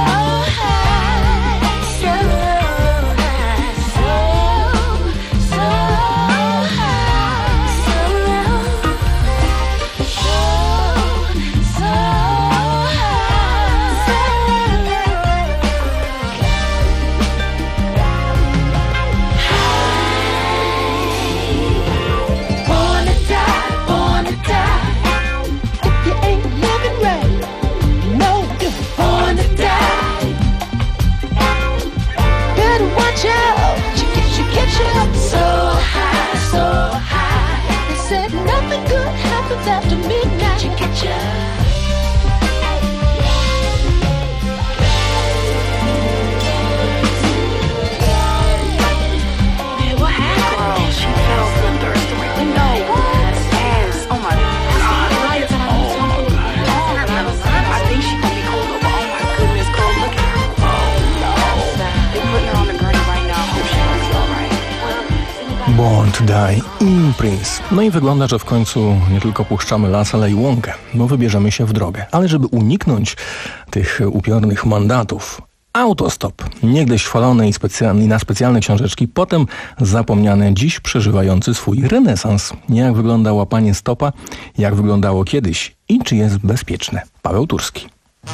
high, so high, so, so high, so, so, so born to die, born to die. If you ain't living right, no, you're born to die. Better watch out, you get you, get you so high, so high. They said nothing good happens after midnight. You get you. Born to Die in Prince. No i wygląda, że w końcu nie tylko puszczamy las, ale i łąkę, bo wybierzemy się w drogę. Ale żeby uniknąć tych upiornych mandatów, autostop, niegdyś chwalony i, specjalny, i na specjalne książeczki, potem zapomniany, dziś przeżywający swój renesans. Jak wygląda łapanie stopa, jak wyglądało kiedyś i czy jest bezpieczne. Paweł Turski.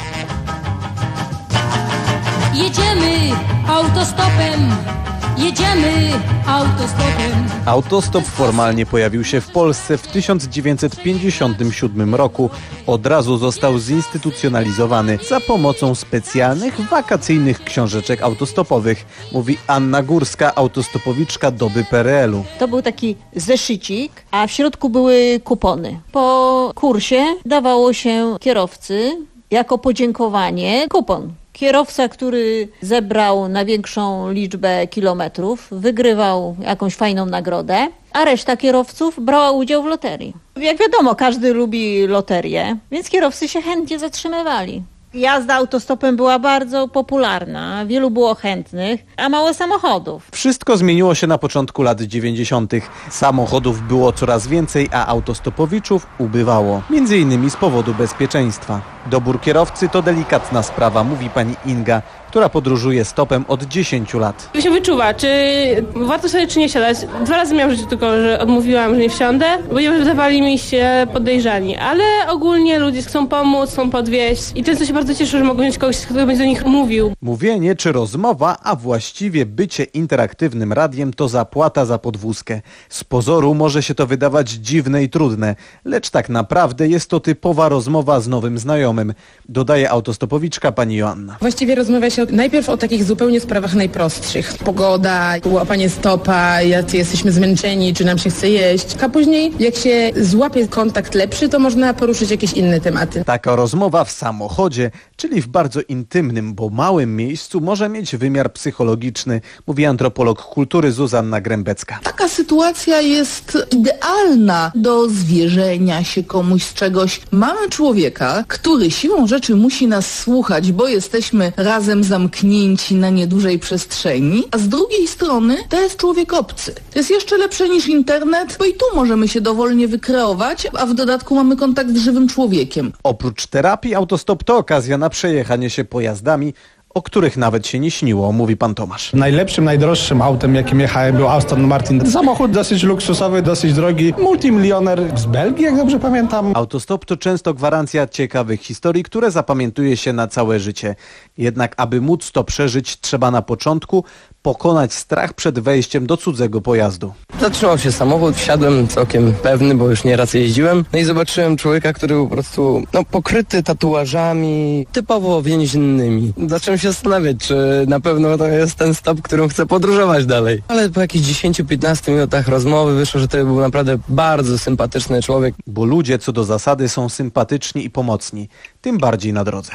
Jedziemy autostopem. Jedziemy autostopem. Autostop formalnie pojawił się w Polsce w tysiąc dziewięćset pięćdziesiątym siódmym roku. Od razu został zinstytucjonalizowany za pomocą specjalnych, wakacyjnych książeczek autostopowych, mówi Anna Górska, autostopowiczka doby P R L u. To był taki zeszycik, a w środku były kupony. Po kursie dawało się kierowcy jako podziękowanie kupon. Kierowca, który zebrał największą liczbę kilometrów, wygrywał jakąś fajną nagrodę, a reszta kierowców brała udział w loterii. Jak wiadomo, każdy lubi loterię, więc kierowcy się chętnie zatrzymywali. Jazda autostopem była bardzo popularna, wielu było chętnych, a mało samochodów. Wszystko zmieniło się na początku lat dziewięćdziesiątych. Samochodów było coraz więcej, a autostopowiczów ubywało. Między innymi z powodu bezpieczeństwa. Dobór kierowcy to delikatna sprawa, mówi pani Inga, która podróżuje stopem od dziesięciu lat. To się wyczuwa, czy warto sobie, czy nie siadać. Dwa razy miałam w życiu tylko, że odmówiłam, że nie wsiądę, bo nie wydawali mi się podejrzani. Ale ogólnie ludzie chcą pomóc, chcą podwieźć i często się bardzo cieszę, że mogą mieć kogoś, kto będzie do nich mówił. Mówienie czy rozmowa, a właściwie bycie interaktywnym radiem to zapłata za podwózkę. Z pozoru może się to wydawać dziwne i trudne, lecz tak naprawdę jest to typowa rozmowa z nowym znajomym, dodaje autostopowiczka pani Joanna. Właściwie rozmawia się najpierw o takich zupełnie sprawach najprostszych. Pogoda, łapanie stopa, jacy jesteśmy zmęczeni, czy nam się chce jeść. A później, jak się złapie kontakt lepszy, to można poruszyć jakieś inne tematy. Taka rozmowa w samochodzie, czyli w bardzo intymnym, bo małym miejscu, może mieć wymiar psychologiczny, mówi antropolog kultury Zuzanna Grębecka. Taka sytuacja jest idealna do zwierzenia się komuś z czegoś. Mamy człowieka, który siłą rzeczy musi nas słuchać, bo jesteśmy razem zamknięci na niedużej przestrzeni, a z drugiej strony to jest człowiek obcy. To jest jeszcze lepsze niż internet, bo i tu możemy się dowolnie wykreować, a w dodatku mamy kontakt z żywym człowiekiem. Oprócz terapii, autostop to okazja na przejechanie się pojazdami, o których nawet się nie śniło, mówi pan Tomasz. Najlepszym, najdroższym autem, jakim jechałem, był Aston Martin. Samochód dosyć luksusowy, dosyć drogi, multimilioner z Belgii, jak dobrze pamiętam. Autostop to często gwarancja ciekawych historii, które zapamiętuje się na całe życie. Jednak aby móc to przeżyć, trzeba na początku pokonać strach przed wejściem do cudzego pojazdu. Zatrzymał się samochód, wsiadłem całkiem pewny, bo już nieraz jeździłem. No i zobaczyłem człowieka, który był po prostu no, pokryty tatuażami, typowo więziennymi. Zacząłem się zastanawiać, czy na pewno to jest ten stop, którym chcę podróżować dalej. Ale po jakichś dziesięciu piętnastu minutach rozmowy wyszło, że to był naprawdę bardzo sympatyczny człowiek. Bo ludzie co do zasady są sympatyczni i pomocni, tym bardziej na drodze.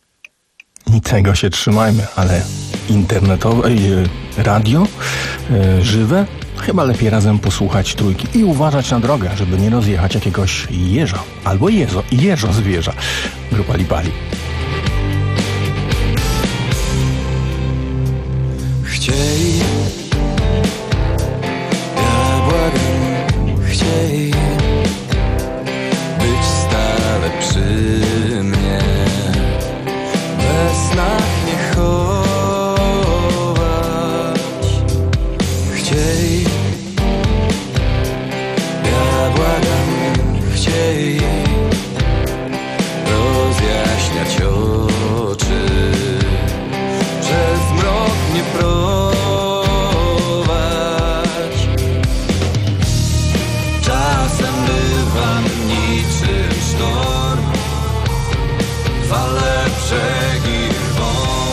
I tego się trzymajmy, ale internetowe, radio, żywe, Chyba lepiej razem posłuchać trójki i uważać na drogę, żeby nie rozjechać jakiegoś jeża albo jeżo, jeżo zwierza. Grupa Lipali. Chciej, ja błagam, chciej być stale przy mnie, we snach nie chować. Chciej, ja błagam, chciej rozjaśniać oczy, przez mrok nie prowadź. Czasem bywam niczym sztorm, fale brzegi rwą.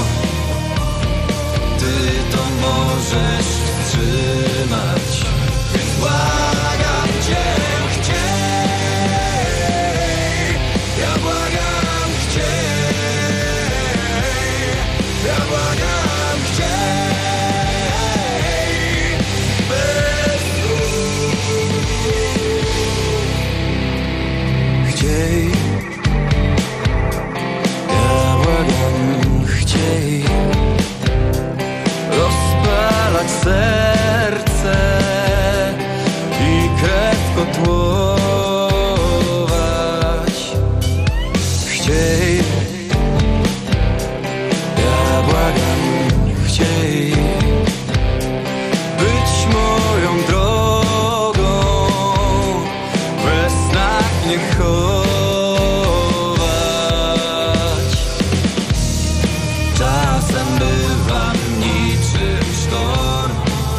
Ty to możesz wstrzymać, więc błagam cię, chciej. Ja błagam, chciej. Ja błagam, chciej. Bez słów. Chciej. Ja błagam, chciej rozpalać serce i krew kotłować. Chciej. Ja błagam, chciej być moją drogą, we snach nie chować. Czasem bywam niczym sztorm,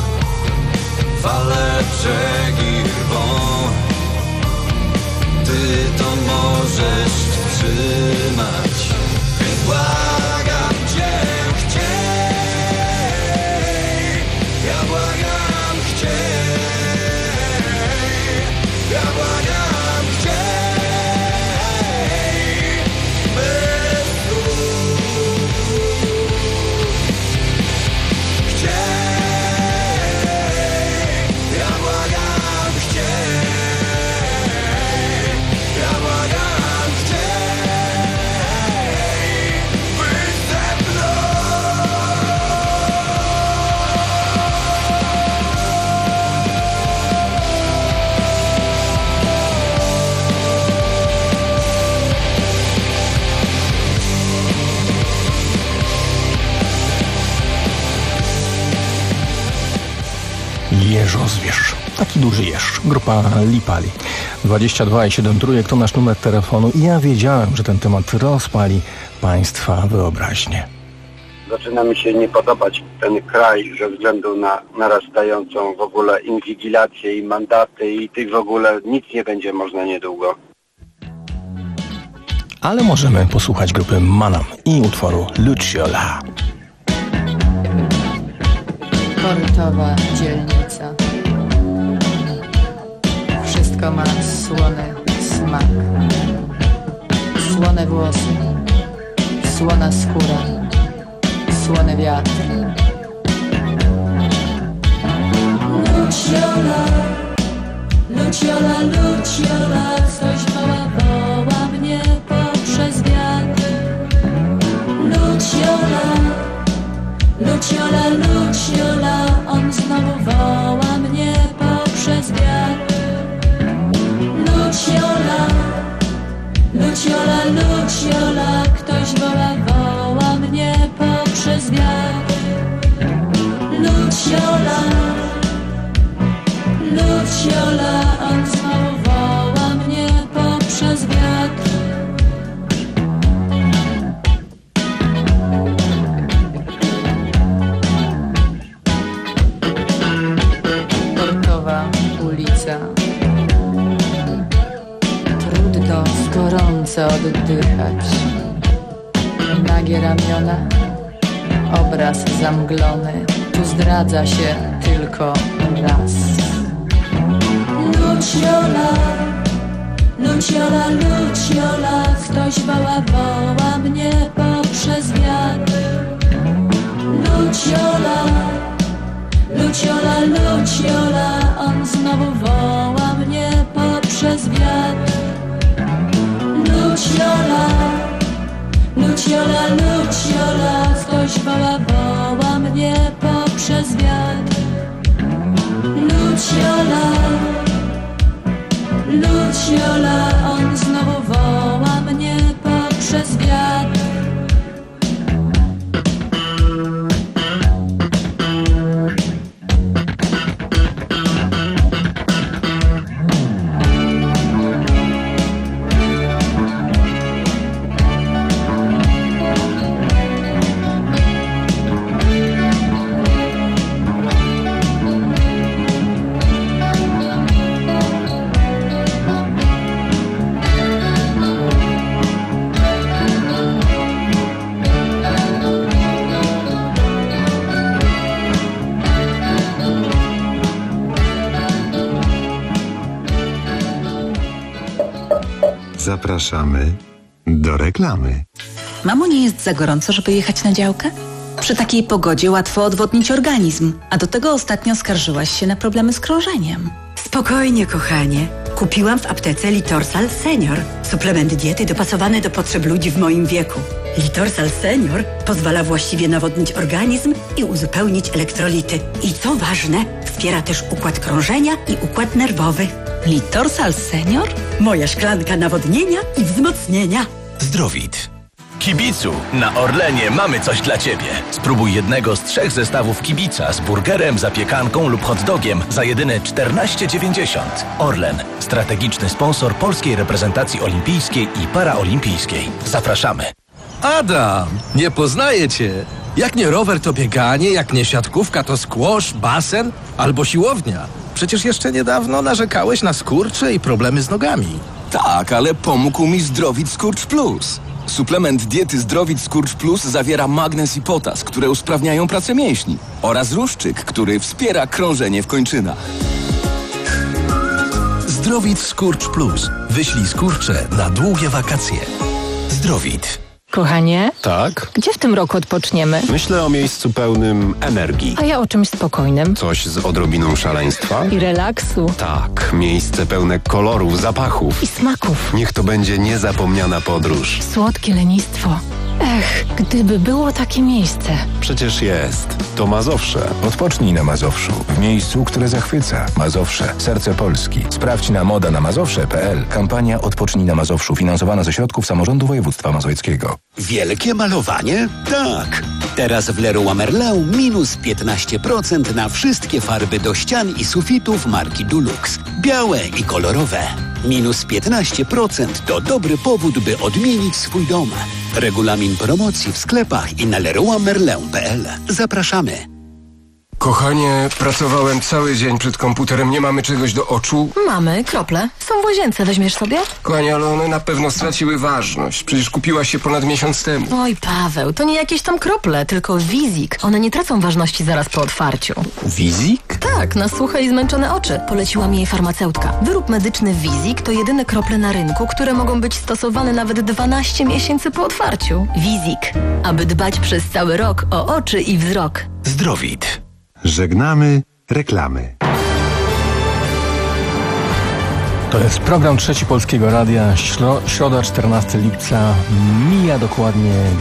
fale brzegi rwą. Ty to możesz wstrzymać, więc błagam cię, chciej. Ja błagam, chciej. Ja błagam, chciej. Bez słów. Chciej. Ja błagam, chciej. Ja błagam, chciej. Być ze mną. Jeżozwierz. Taki duży jeż. Grupa Lipali. dwadzieścia dwa i siedem trójek to nasz numer telefonu i ja wiedziałem, że ten temat rozpali Państwa wyobraźnię. Zaczyna mi się nie podobać ten kraj ze względu na narastającą w ogóle inwigilację i mandaty i tych w ogóle nic nie będzie można niedługo. Ale możemy posłuchać grupy Manam i utworu Luciola. Portowa dzielnica. Wszystko ma słony smak. Słone włosy, słona skóra, słony wiatr. Luciola, Luciola, Luciola, ktoś woła, woła mnie poprzez wiatr. Luciola, Luciola, Luciola, on znowu woła mnie poprzez wiatr. Luciola, Luciola, Luciola, ktoś woła, woła mnie poprzez wiatr. Luciola, Luciola, on znowu woła mnie poprzez wiatr. Portowa ulica. Trudno z gorąco oddychać. Nagie ramiona, obraz zamglony. Tu zdradza się tylko raz. Luciola, Luciola, Luciola, ktoś woła, woła mnie poprzez wiatr. Luciola, Luciola, Luciola, Luciola, Luciola, on znowu woła mnie poprzez wiatr. Zapraszamy do reklamy. Mamo, nie jest za gorąco, żeby jechać na działkę? Przy takiej pogodzie łatwo odwodnić organizm, a do tego ostatnio skarżyłaś się na problemy z krążeniem. Spokojnie, kochanie. Kupiłam w aptece Litorsal Senior. Suplement diety dopasowany do potrzeb ludzi w moim wieku. Litorsal Senior pozwala właściwie nawodnić organizm i uzupełnić elektrolity. I co ważne, wspiera też układ krążenia i układ nerwowy. Litorsal Senior? Moja szklanka nawodnienia i wzmocnienia. Zdrowit. Kibicu, na Orlenie mamy coś dla Ciebie. Spróbuj jednego z trzech zestawów kibica z burgerem, zapiekanką lub hot dogiem za jedyne czternaście dziewięćdziesiąt. Orlen, strategiczny sponsor polskiej reprezentacji olimpijskiej i paraolimpijskiej. Zapraszamy. Adam, nie poznaję Cię. Jak nie rower, to bieganie, jak nie siatkówka, to squash, basen albo siłownia. Przecież jeszcze niedawno narzekałeś na skurcze i problemy z nogami. Tak, ale pomógł mi Zdrowit Skurcz Plus. Suplement diety Zdrowit Skurcz Plus zawiera magnez i potas, które usprawniają pracę mięśni, oraz ruszczyk, który wspiera krążenie w kończynach. Zdrowit Skurcz Plus. Wyślij skurcze na długie wakacje. Zdrowit. Kochanie? Tak? Gdzie w tym roku odpoczniemy? Myślę o miejscu pełnym energii. A ja o czymś spokojnym. Coś z odrobiną szaleństwa? I relaksu. Tak, miejsce pełne kolorów, zapachów. I smaków. Niech to będzie niezapomniana podróż. Słodkie lenistwo. Ech, gdyby było takie miejsce. Przecież jest. To Mazowsze. Odpocznij na Mazowszu. W miejscu, które zachwyca. Mazowsze. Serce Polski. Sprawdź na moda na mazowsze kropka p l. Kampania Odpocznij na Mazowszu. Finansowana ze środków samorządu województwa mazowieckiego. Wielkie malowanie? Tak. Teraz w Leroy Merlin minus piętnaście procent na wszystkie farby do ścian i sufitów marki Dulux. Białe i kolorowe. Minus piętnaście procent to dobry powód, by odmienić swój dom. Regulamin promocji w sklepach i na leroy merlin kropka p l. Zapraszamy. Kochanie, pracowałem cały dzień przed komputerem, nie mamy czegoś do oczu? Mamy, krople. Są w łazience, weźmiesz sobie? Kochanie, ale one na pewno straciły ważność. Przecież kupiłaś się ponad miesiąc temu. Oj, Paweł, to nie jakieś tam krople, tylko Wizik. One nie tracą ważności zaraz po otwarciu. Wizik? Tak, na suche i zmęczone oczy. Poleciła mi jej farmaceutka. Wyrób medyczny Wizik to jedyne krople na rynku, które mogą być stosowane nawet dwanaście miesięcy po otwarciu. Wizik. Aby dbać przez cały rok o oczy i wzrok. Zdrowit. Żegnamy reklamy. To jest program Trzeci Polskiego Radia. Śro- środa, czternastego lipca. Mija dokładnie